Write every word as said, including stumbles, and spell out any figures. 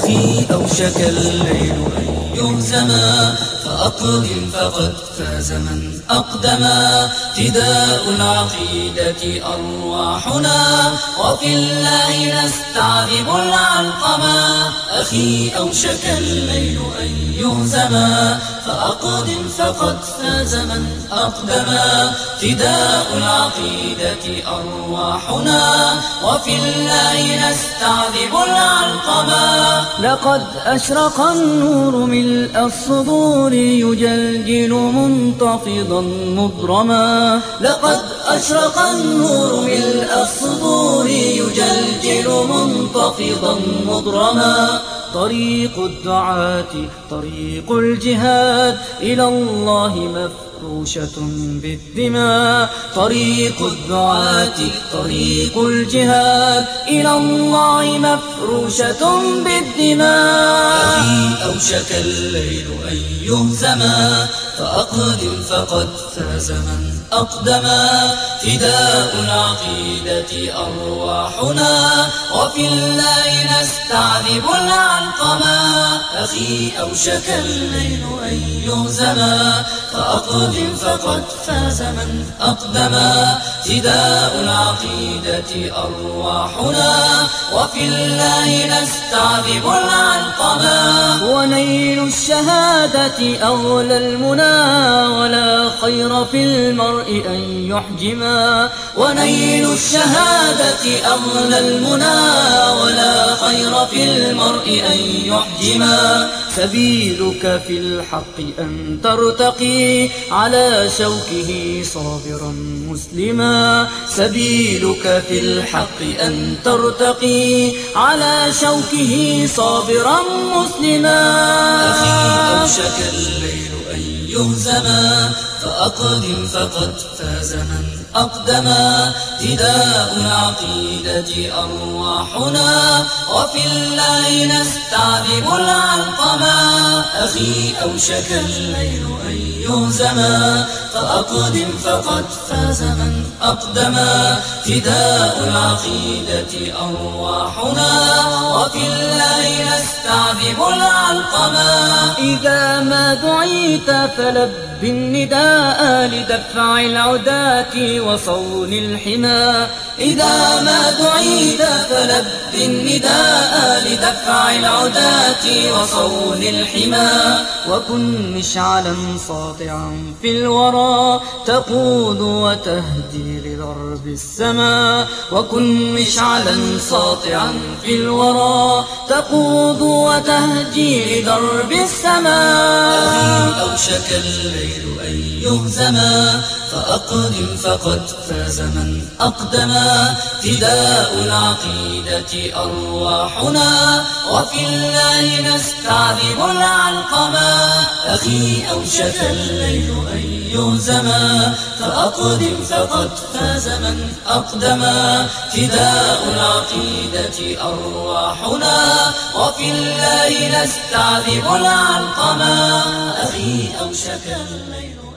أخي أوشك الليل أن يهزما فأقدم فقد فاز من أقدما فداء العقيدة أرواحنا وفي الله نستعذب العلقما أخي أوشك الليل أن يهزما فأقدم فقد فاز من أقدما فداء العقيدة أرواحنا وفي الله نستعذب العلقما لقد أشرق النور ملء الصدور يجلجل منتفضا مضرما لقد أشرق النور ملء الصدور يجلجل منتفضا مضرما طريق الدعاة طريق الجهاد إلى الله مفروشة بالدماء طريق الدعاة طريق الجهاد إلى الله مفروشة بالدماء أخي أوشك الليل أن يهزما فأقدم فقد فاز من أقدما فداء العقيدة أرواحنا وفي الله نستعذب العلقما أخي أوشك الليل أن يهزما فأقدم فقد فاز من أقدما فداء العقيدة أرواحنا وفي الله نستعذب العلقما ونيل الشهادة أغلى المنى ولا خير في المرء أن يحجما ونيل الشهادة أغلى المنى ولا خير في المرء أن يحجما سبيلك في الحق أن ترتقي على شوكه صابرا مسلما سبيلك في الحق أن ترتقي على شوكه صابرا مسلما أخي أوشك الليل أن يهزما فأقدم فقد فاز من أقدما فداء العقيدة أرواحنا وفي الله نستعذب العلقما أخي أوشك الليل أن يهزما فأقدم فقد فاز من أقدما فداء العقيدة أرواحنا وفي الله نستعذب العلقما إذا ما دعيت فلب النداء لدفع العداة وصون الحمى إذا ما دعيت فلب النداء لدفع العداة وصون الحمى وكن مشعلا ساطعا في الورى تقود وتهدي لضرب السماء وكن مشعلا ساطعا في الورى تقود وتهدي لدرب السماء أخي أوشك الليل أن يهزما فأقدم فقد فاز من أقدما فداء العقيدة أرواحنا وفي الله نستعذب العلقما أخي أوشك الليل أن يهزما فأقدم فقد فاز من أقدما فداء العقيدة أرواحنا وفي الله نستعذب العلقما أخي أوشك الليل